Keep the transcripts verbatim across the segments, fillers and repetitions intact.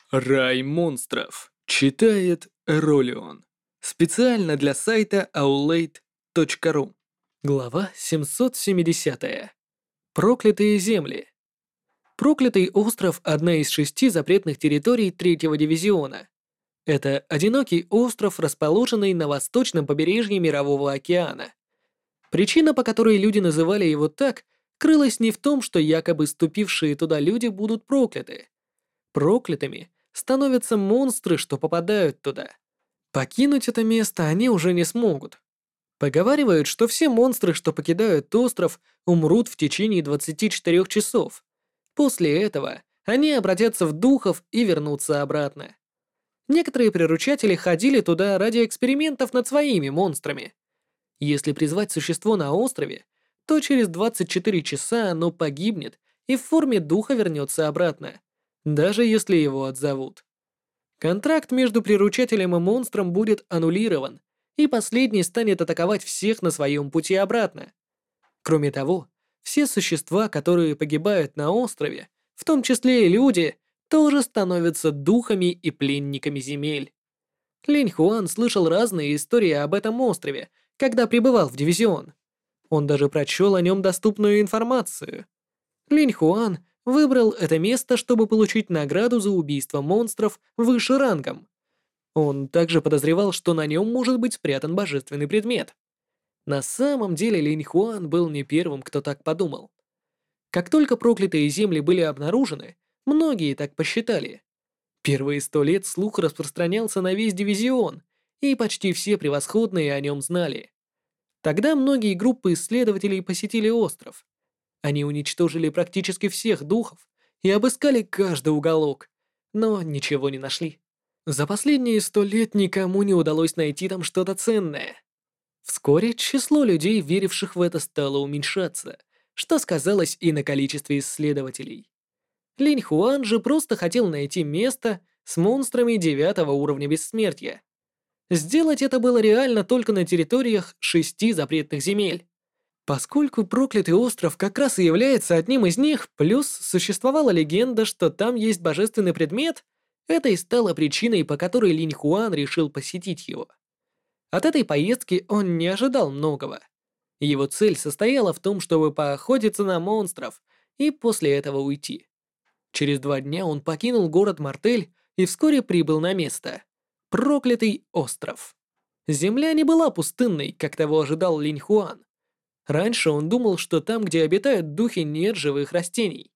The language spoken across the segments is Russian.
Рай монстров. Читает Ролион. Специально для сайта аулейт точка ру. Глава семьсот семидесятая. Проклятые земли. Проклятый остров – одна из шести запретных территорий третьего дивизиона. Это одинокий остров, расположенный на восточном побережье Мирового океана. Причина, по которой люди называли его так, крылась не в том, что якобы ступившие туда люди будут прокляты. Проклятыми становятся монстры, что попадают туда. Покинуть это место они уже не смогут. Поговаривают, что все монстры, что покидают остров, умрут в течение двадцати четырёх часов. После этого они обратятся в духов и вернутся обратно. Некоторые приручатели ходили туда ради экспериментов над своими монстрами. Если призвать существо на острове, то через двадцать четыре часа оно погибнет и в форме духа вернется обратно, даже если его отзовут. Контракт между приручателем и монстром будет аннулирован, и последний станет атаковать всех на своем пути обратно. Кроме того, все существа, которые погибают на острове, в том числе и люди, тоже становятся духами и пленниками земель. Линь Хуан слышал разные истории об этом острове, когда пребывал в дивизион. Он даже прочел о нем доступную информацию. Линь Хуан выбрал это место, чтобы получить награду за убийство монстров выше рангом. Он также подозревал, что на нем может быть спрятан божественный предмет. На самом деле Линь Хуан был не первым, кто так подумал. Как только проклятые земли были обнаружены, многие так посчитали. Первые сто лет слух распространялся на весь дивизион, и почти все превосходные о нем знали. Тогда многие группы исследователей посетили остров. Они уничтожили практически всех духов и обыскали каждый уголок, но ничего не нашли. За последние сто лет никому не удалось найти там что-то ценное. Вскоре число людей, веривших в это, стало уменьшаться, что сказалось и на количестве исследователей. Линь Хуан же просто хотел найти место с монстрами девятого уровня бессмертия. Сделать это было реально только на территориях шести запретных земель. Поскольку проклятый остров как раз и является одним из них, плюс существовала легенда, что там есть божественный предмет, это и стало причиной, по которой Линь Хуан решил посетить его. От этой поездки он не ожидал многого. Его цель состояла в том, чтобы поохотиться на монстров и после этого уйти. Через два дня он покинул город Мартель и вскоре прибыл на место. Проклятый остров. Земля не была пустынной, как того ожидал Линь Хуан. Раньше он думал, что там, где обитают духи, нет живых растений.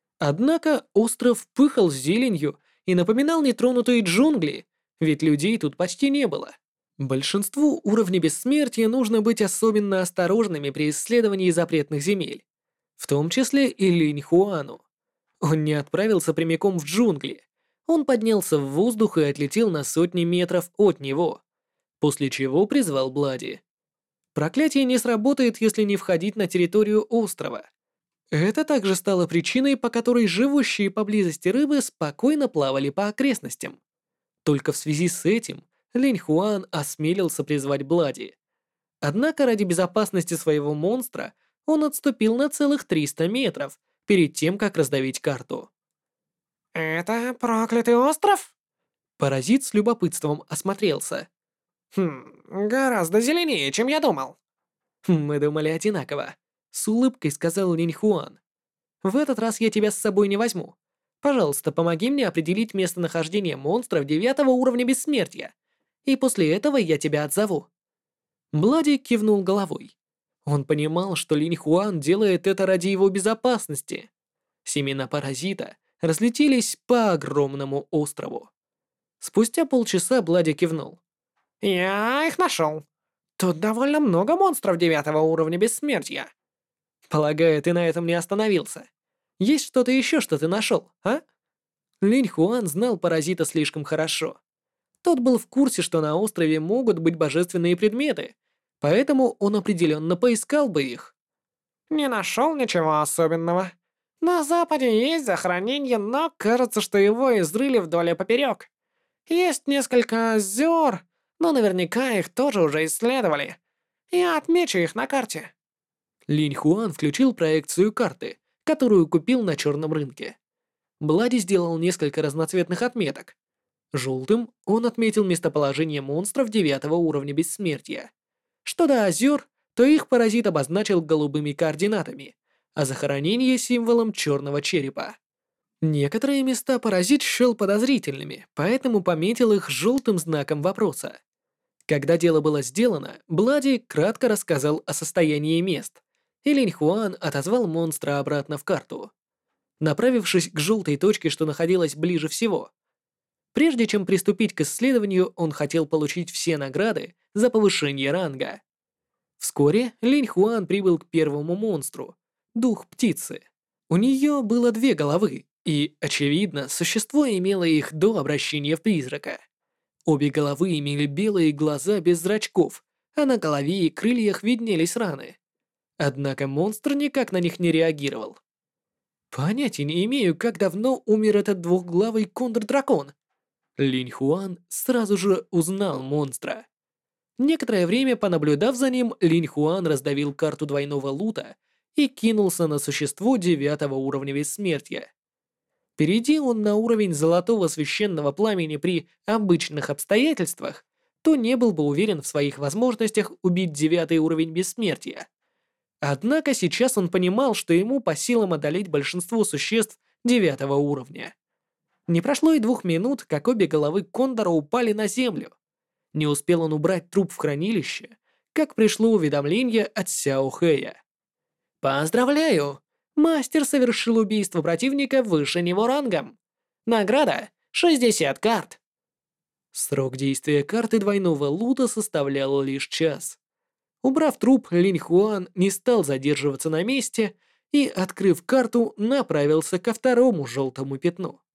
Однако остров пыхал зеленью и напоминал нетронутые джунгли, ведь людей тут почти не было. Большинству уровней бессмертия нужно быть особенно осторожными при исследовании запретных земель, в том числе и Линь Хуану. Он не отправился прямиком в джунгли. Он поднялся в воздух и отлетел на сотни метров от него, после чего призвал Блади. Проклятие не сработает, если не входить на территорию острова. Это также стало причиной, по которой живущие поблизости рыбы спокойно плавали по окрестностям. Только в связи с этим Линь Хуан осмелился призвать Блади. Однако ради безопасности своего монстра он отступил на целых триста метров перед тем, как раздавить карту. «Это проклятый остров?» Паразит с любопытством осмотрелся. «Хм, гораздо зеленее, чем я думал». «Мы думали одинаково», — с улыбкой сказал Линь Хуан. «В этот раз я тебя с собой не возьму. Пожалуйста, помоги мне определить местонахождение монстров девятого уровня бессмертия, и после этого я тебя отзову». Блади кивнул головой. Он понимал, что Линь Хуан делает это ради его безопасности. Семена паразита разлетелись по огромному острову. Спустя полчаса Блади кивнул. «Я их нашел. Тут довольно много монстров девятого уровня бессмертия». «Полагаю, ты на этом не остановился. Есть что-то еще, что ты нашел, а?» Линь Хуан знал паразита слишком хорошо. Тот был в курсе, что на острове могут быть божественные предметы, поэтому он определенно поискал бы их. «Не нашел ничего особенного. На западе есть захоронение, но кажется, что его изрыли вдоль и поперек. Есть несколько озер, но наверняка их тоже уже исследовали. Я отмечу их на карте». Линь Хуан включил проекцию карты, которую купил на черном рынке. Блади сделал несколько разноцветных отметок. Желтым он отметил местоположение монстров девятого уровня бессмертия. Что до озер, то их паразит обозначил голубыми координатами, а захоронение символом черного черепа. Некоторые места паразит счел подозрительными, поэтому пометил их желтым знаком вопроса. Когда дело было сделано, Блади кратко рассказал о состоянии мест, и Линь Хуан отозвал монстра обратно в карту, направившись к желтой точке, что находилась ближе всего. Прежде чем приступить к исследованию, он хотел получить все награды за повышение ранга. Вскоре Линь Хуан прибыл к первому монстру — дух птицы. У нее было две головы, и, очевидно, существо имело их до обращения в призрака. Обе головы имели белые глаза без зрачков, а на голове и крыльях виднелись раны. Однако монстр никак на них не реагировал. Понятия не имею, как давно умер этот двухглавый кондор-дракон. Линь Хуан сразу же узнал монстра. Некоторое время понаблюдав за ним, Линь Хуан раздавил карту двойного лута и кинулся на существо девятого уровня бессмертия. Перейди он на уровень золотого священного пламени при обычных обстоятельствах, то не был бы уверен в своих возможностях убить девятый уровень бессмертия. Однако сейчас он понимал, что ему по силам одолеть большинство существ девятого уровня. Не прошло и двух минут, как обе головы кондора упали на землю. Не успел он убрать труп в хранилище, как пришло уведомление от Сяо Хэя. «Поздравляю! Мастер совершил убийство противника выше него рангом. Награда — шестьдесят карт». Срок действия карты двойного лута составлял лишь час. Убрав труп, Линь Хуан не стал задерживаться на месте и, открыв карту, направился ко второму желтому пятну.